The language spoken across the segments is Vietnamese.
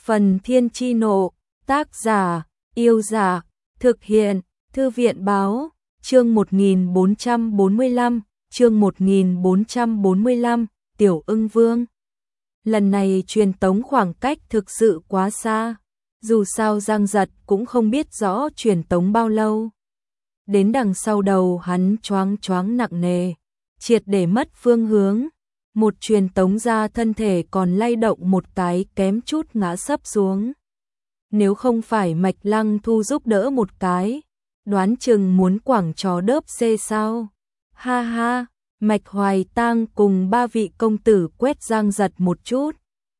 Phần Thiên Chi Nộ, tác giả, Yêu Giả, thực hiện, Thư viện Báo, chương 1445, chương 1445, Tiểu Ưng Vương. Lần này truyền tống khoảng cách thực sự quá xa, dù sao Giang Giật cũng không biết rõ truyền tống bao lâu. Đến đằng sau đầu hắn choáng nặng nề, triệt để mất phương hướng. Một truyền tống ra thân thể còn lay động một cái kém chút ngã sấp xuống. Nếu không phải Mạch Lăng Thu giúp đỡ một cái, đoán chừng muốn quẳng chó đớp xê sao. Ha ha, Mạch Hoài Tang cùng ba vị công tử quét Giang Giật một chút.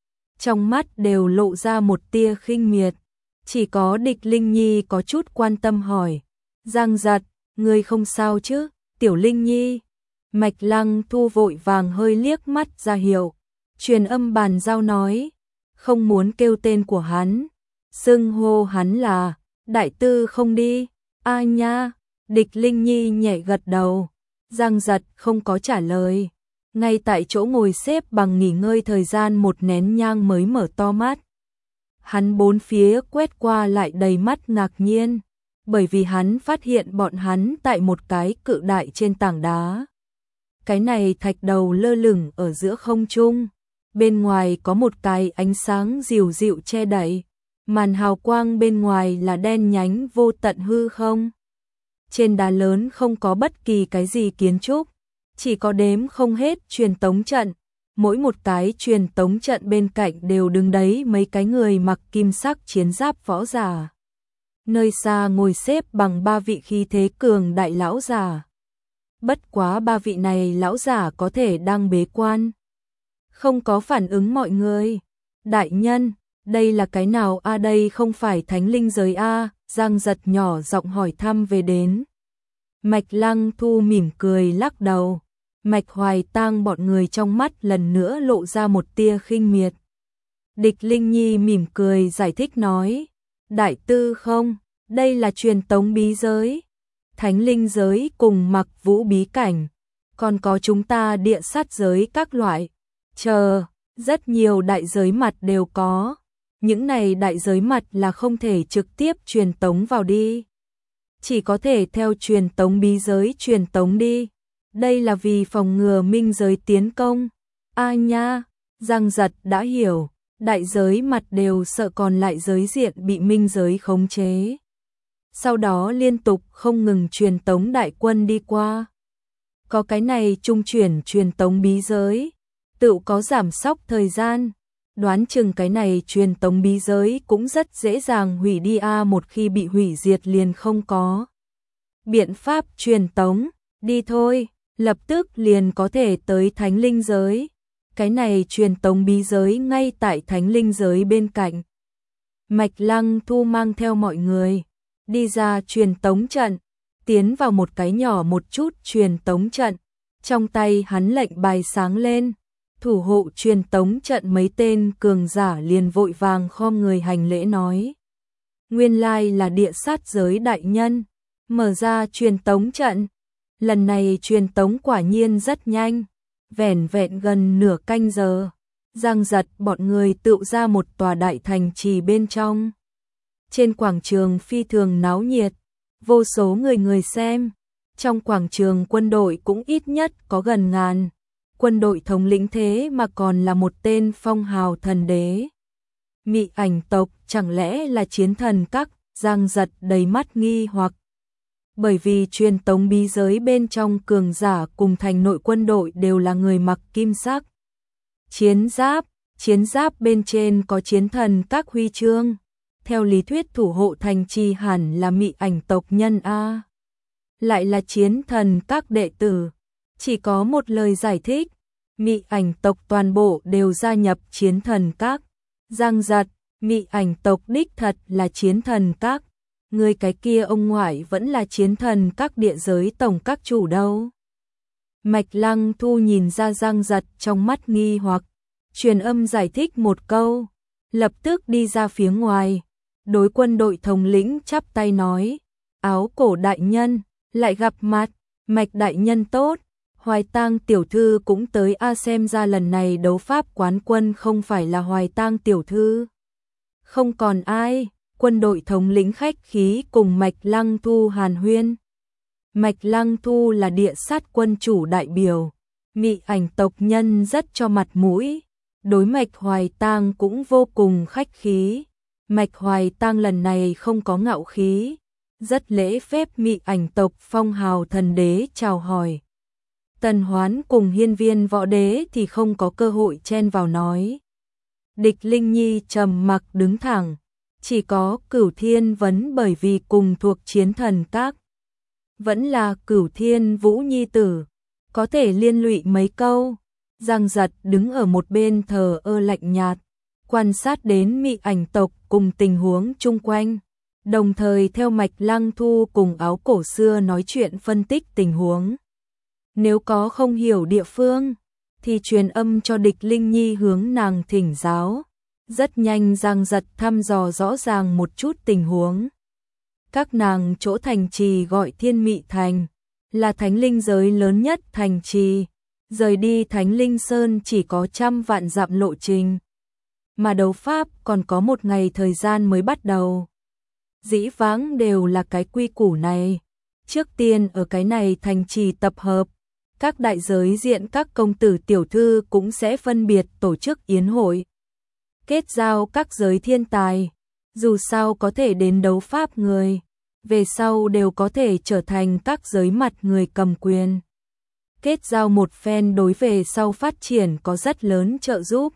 Trong mắt đều lộ ra một tia khinh miệt. Chỉ có Địch Linh Nhi có chút quan tâm hỏi. Giang Giật, ngươi không sao chứ, Tiểu Linh Nhi. Mạch Lăng Thu vội vàng hơi liếc mắt ra hiệu. Truyền âm bàn giao nói. Không muốn kêu tên của hắn. Xưng hô hắn là Đại Tư không đi. A nha. Địch Linh Nhi nhẹ gật đầu. Giang Giật không có trả lời. Ngay tại chỗ ngồi xếp bằng nghỉ ngơi thời gian một nén nhang mới mở to mắt. Hắn bốn phía quét qua lại đầy mắt ngạc nhiên. Bởi vì hắn phát hiện bọn hắn tại một cái cự đại trên tảng đá. Cái này thạch đầu lơ lửng ở giữa không trung. Bên ngoài có một cái ánh sáng dịu dịu che đậy. Màn hào quang bên ngoài là đen nhánh vô tận hư không. Trên đá lớn không có bất kỳ cái gì kiến trúc. Chỉ có đếm không hết truyền tống trận. Mỗi một cái truyền tống trận bên cạnh đều đứng đấy mấy cái người mặc kim sắc chiến giáp võ giả. Nơi xa ngồi xếp bằng ba vị khí thế cường đại lão giả. Bất quá ba vị này lão giả có thể đang bế quan. Không có phản ứng mọi người. Đại nhân, đây là cái nào a? Đây không phải thánh linh giới a? Giang Giật nhỏ giọng hỏi thăm về đến. Mạch Lăng Thu mỉm cười lắc đầu. Mạch Hoài Tang bọn người trong mắt lần nữa lộ ra một tia khinh miệt. Địch Linh Nhi mỉm cười giải thích nói. Đại Tư không, đây là truyền tống bí giới. Thánh linh giới cùng Mặc Vũ bí cảnh. Còn có chúng ta địa sát giới các loại. Rất nhiều đại giới mặt đều có. Những này đại giới mặt là không thể trực tiếp truyền tống vào đi. Chỉ có thể theo truyền tống bí giới truyền tống đi. Đây là vì phòng ngừa minh giới tiến công. A nha, Giang Giật đã hiểu. Đại giới mặt đều sợ còn lại giới diện bị minh giới khống chế. Sau đó liên tục không ngừng truyền tống đại quân đi qua. Có cái này trung chuyển truyền tống bí giới, tự có giảm sóc thời gian. Đoán chừng cái này truyền tống bí giới cũng rất dễ dàng hủy đi a, một khi bị hủy diệt liền không có biện pháp truyền tống, đi thôi, lập tức liền có thể tới thánh linh giới. Cái này truyền tống bí giới ngay tại thánh linh giới bên cạnh. Mạch Lăng Thu mang theo mọi người đi ra truyền tống trận, tiến vào một cái nhỏ một chút truyền tống trận. Trong tay hắn lệnh bài sáng lên, thủ hộ truyền tống trận mấy tên cường giả liền vội vàng khom người hành lễ nói. Nguyên lai là địa sát giới đại nhân, mở ra truyền tống trận. Lần này truyền tống quả nhiên rất nhanh, vẻn vẹn gần nửa canh giờ. Giang Giật bọn người tựu ra một tòa đại thành trì bên trong. Trên quảng trường phi thường náo nhiệt, vô số người xem. Trong quảng trường quân đội cũng ít nhất có gần ngàn. Quân đội thống lĩnh thế mà còn là một tên phong hào thần đế. Mị ảnh tộc chẳng lẽ là chiến thần các? Giang Giật đầy mắt nghi hoặc. Bởi vì truyền tống bí giới bên trong cường giả cùng thành nội quân đội đều là người mặc kim sắc chiến giáp bên trên có chiến thần các huy chương. Theo lý thuyết thủ hộ thành trì hẳn là mị ảnh tộc nhân a. Lại là chiến thần các đệ tử. Chỉ có một lời giải thích, mị ảnh tộc toàn bộ đều gia nhập chiến thần các. Giang Giật, mị ảnh tộc đích thật là chiến thần các. Người cái kia ông ngoại vẫn là chiến thần các địa giới tổng các chủ đâu. Mạch Lăng Thu nhìn ra Giang Giật trong mắt nghi hoặc, truyền âm giải thích một câu, lập tức đi ra phía ngoài. Đối quân đội thống lĩnh chắp tay nói, Áo Cổ đại nhân, lại gặp mặt. Mạch đại nhân tốt, Hoài Tang tiểu thư cũng tới a, xem ra lần này đấu pháp quán quân không phải là Hoài Tang tiểu thư. không còn ai, quân đội thống lĩnh khách khí cùng Mạch Lăng Thu hàn huyên. Mạch Lăng Thu là địa sát quân chủ đại biểu, Mị Ảnh tộc nhân rất cho mặt mũi, đối Mạch Hoài Tang cũng vô cùng khách khí. Mạch Hoài Tang lần này không có ngạo khí, rất lễ phép Mị Ảnh tộc phong hào thần đế chào hỏi. Tần Hoán cùng Hiên Viên Võ Đế thì không có cơ hội chen vào nói. Địch Linh Nhi trầm mặc đứng thẳng, chỉ có Cửu Thiên Vấn bởi vì cùng thuộc Chiến Thần Các. Vẫn là Cửu Thiên Vũ nhi tử, có thể liên lụy mấy câu. Giang Giật đứng ở một bên thờ ơ lạnh nhạt, quan sát đến Mị Ảnh tộc cùng tình huống chung quanh, đồng thời theo Mạch Lăng Thu cùng Áo Cổ Xưa nói chuyện phân tích tình huống. Nếu có không hiểu địa phương, thì truyền âm cho Địch Linh Nhi hướng nàng thỉnh giáo. Rất nhanh Giang Giật thăm dò rõ ràng một chút tình huống. Các nàng chỗ thành trì gọi Thiên Mị Thành, là thánh linh giới lớn nhất thành trì, rời đi Thánh Linh Sơn chỉ có 100 vạn dặm lộ trình. Mà đấu pháp còn có một ngày thời gian mới bắt đầu. Dĩ vãng đều là cái quy củ này. Trước tiên ở cái này thành trì tập hợp, các đại giới diện các công tử tiểu thư cũng sẽ phân biệt tổ chức yến hội. Kết giao các giới thiên tài, dù sao có thể đến đấu pháp người, về sau đều có thể trở thành các giới mặt người cầm quyền. Kết giao một phen đối về sau phát triển có rất lớn trợ giúp.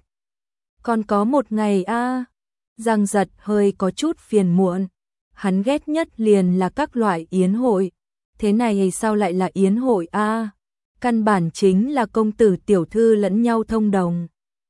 Còn có một ngày Giang Giật hơi có chút phiền muộn, hắn ghét nhất liền là các loại yến hội. Thế này sao lại là yến hội Căn bản chính là công tử tiểu thư lẫn nhau thông đồng.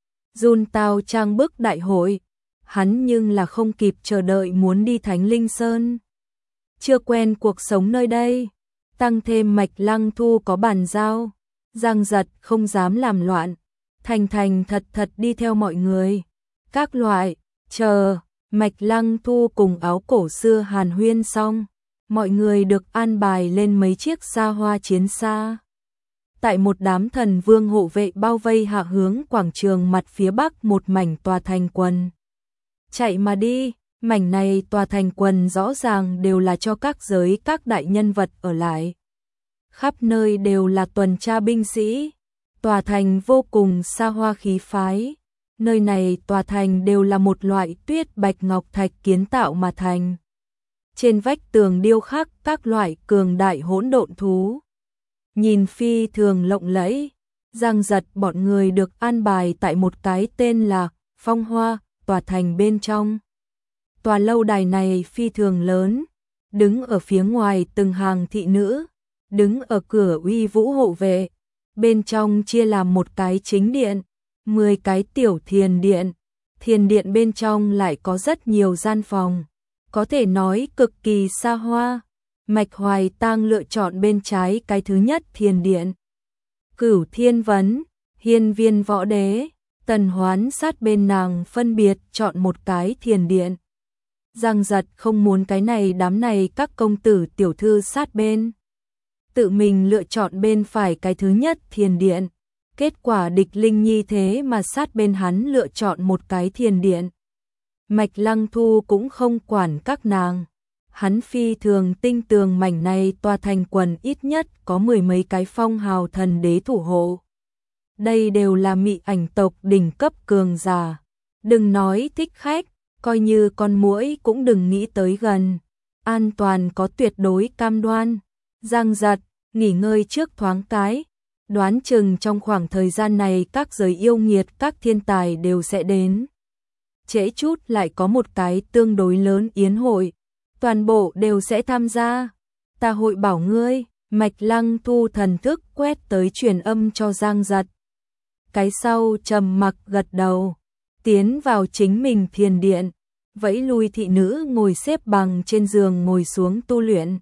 Jun Tao trang bức đại hội, hắn nhưng là không kịp chờ đợi muốn đi Thánh Linh Sơn. Chưa quen cuộc sống nơi đây, tăng thêm Mạch Lăng Thu có bàn giao, Giang Giật không dám làm loạn, thành thành thật thật đi theo mọi người. Các loại, chờ, Mạch Lăng Thu cùng Áo Cổ Xưa hàn huyên xong, mọi người được an bài lên mấy chiếc xa hoa chiến xa. Tại một đám thần vương hộ vệ bao vây hạ hướng quảng trường mặt phía bắc một mảnh tòa thành quần. Chạy mà đi, mảnh này tòa thành quần rõ ràng đều là cho các giới các đại nhân vật ở lại. Khắp nơi đều là tuần tra binh sĩ, tòa thành vô cùng xa hoa khí phái. Nơi này tòa thành đều là một loại tuyết bạch ngọc thạch kiến tạo mà thành. Trên vách tường điêu khắc các loại cường đại hỗn độn thú. Nhìn phi thường lộng lẫy, Giang Giật bọn người được an bài tại một cái tên là Phong Hoa, tòa thành bên trong. Tòa lâu đài này phi thường lớn, đứng ở phía ngoài từng hàng thị nữ, đứng ở cửa uy vũ hộ vệ. Bên trong chia làm một cái chính điện, 10 cái tiểu thiền điện. Thiền điện bên trong lại có rất nhiều gian phòng, có thể nói cực kỳ xa hoa. Mạch Hoài Tang lựa chọn bên trái cái thứ nhất thiền điện. Cửu Thiên Vấn, Hiên Viên Võ Đế, Tần Hoán sát bên nàng phân biệt chọn một cái thiền điện. Giang Giật không muốn cái này đám này các công tử tiểu thư sát bên. Tự mình lựa chọn bên phải cái thứ nhất thiền điện. Kết quả Địch Linh Nhi thế mà sát bên hắn lựa chọn một cái thiền điện. Mạch Lăng Thu cũng không quản các nàng. Hắn phi thường tinh tường mảnh này tòa thành quần ít nhất có 10 mấy cái phong hào thần đế thủ hộ. Đây đều là Mị Ảnh tộc đỉnh cấp cường giả. Đừng nói thích khách, coi như con muỗi cũng đừng nghĩ tới gần. An toàn có tuyệt đối cam đoan. Giang Giật, nghỉ ngơi trước thoáng cái. Đoán chừng trong khoảng thời gian này các giới yêu nghiệt các thiên tài đều sẽ đến. Trễ chút lại có một cái tương đối lớn yến hội. Toàn bộ đều sẽ tham gia. Ta hội bảo ngươi. Mạch Lăng Thu thần thức quét tới truyền âm cho Giang Giật. Cái sau trầm mặc gật đầu, tiến vào chính mình thiền điện, vẫy lui thị nữ ngồi xếp bằng trên giường ngồi xuống tu luyện.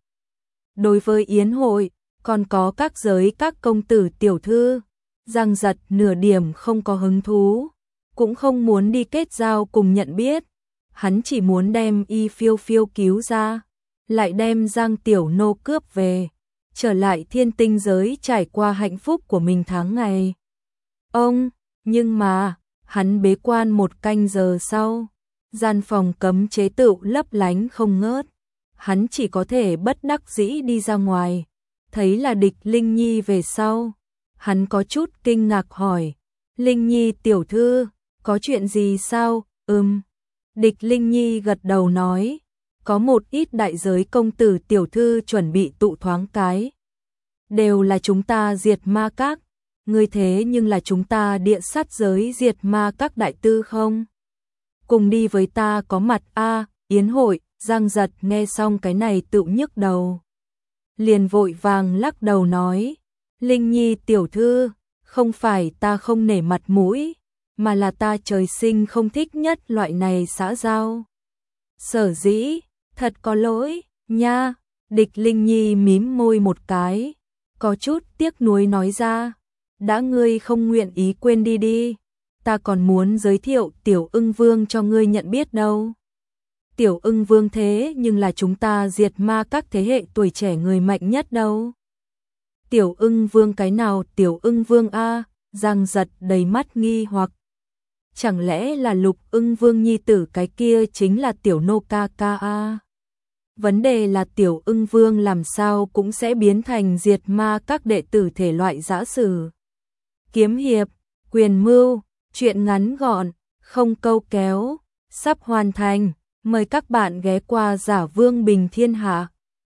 Đối với yến hội, còn có các giới các công tử tiểu thư, Giang Giật nửa điểm không có hứng thú, cũng không muốn đi kết giao cùng nhận biết. Hắn chỉ muốn đem Y Phiêu Phiêu cứu ra, lại đem Giang Tiểu Nô cướp về, trở lại thiên tinh giới trải qua hạnh phúc của mình tháng ngày. Nhưng mà, hắn bế quan 1 canh giờ sau, Gian phòng cấm chế tựu lấp lánh không ngớt. Hắn chỉ có thể bất đắc dĩ đi ra ngoài. Thấy là Địch Linh Nhi về sau. Hắn có chút kinh ngạc hỏi. Linh Nhi tiểu thư, có chuyện gì sao? Địch Linh Nhi gật đầu nói. Có một ít đại giới công tử tiểu thư chuẩn bị tụ thoáng cái. Đều là chúng ta diệt ma các. Ngươi thế nhưng là chúng ta địa sát giới diệt ma các đại tư không? Cùng đi với ta có mặt a. Yến hội. Giang Giật nghe xong cái này tự nhức đầu. Liền vội vàng lắc đầu nói. Linh Nhi tiểu thư, không phải ta không nể mặt mũi, mà là ta trời sinh không thích nhất loại này xã giao. Sở dĩ, thật có lỗi, nha. Địch Linh Nhi mím môi một cái, có chút tiếc nuối nói ra. Đã ngươi không nguyện ý quên đi đi, ta còn muốn giới thiệu Tiểu Ưng Vương cho ngươi nhận biết đâu. Tiểu Ưng Vương thế nhưng là chúng ta diệt ma các thế hệ tuổi trẻ người mạnh nhất đâu. Tiểu Ưng Vương cái nào Tiểu Ưng Vương a? Giang Giật đầy mắt nghi hoặc. Chẳng lẽ là Lục Ưng Vương nhi tử cái kia chính là Tiểu Nô ca ca a? Vấn đề là Tiểu Ưng Vương làm sao cũng sẽ biến thành diệt ma các đệ tử thể loại dã sử. Kiếm hiệp, quyền mưu, chuyện ngắn gọn, không câu kéo, sắp hoàn thành. Mời các bạn ghé qua Giả Vương Bình Thiên Hạ.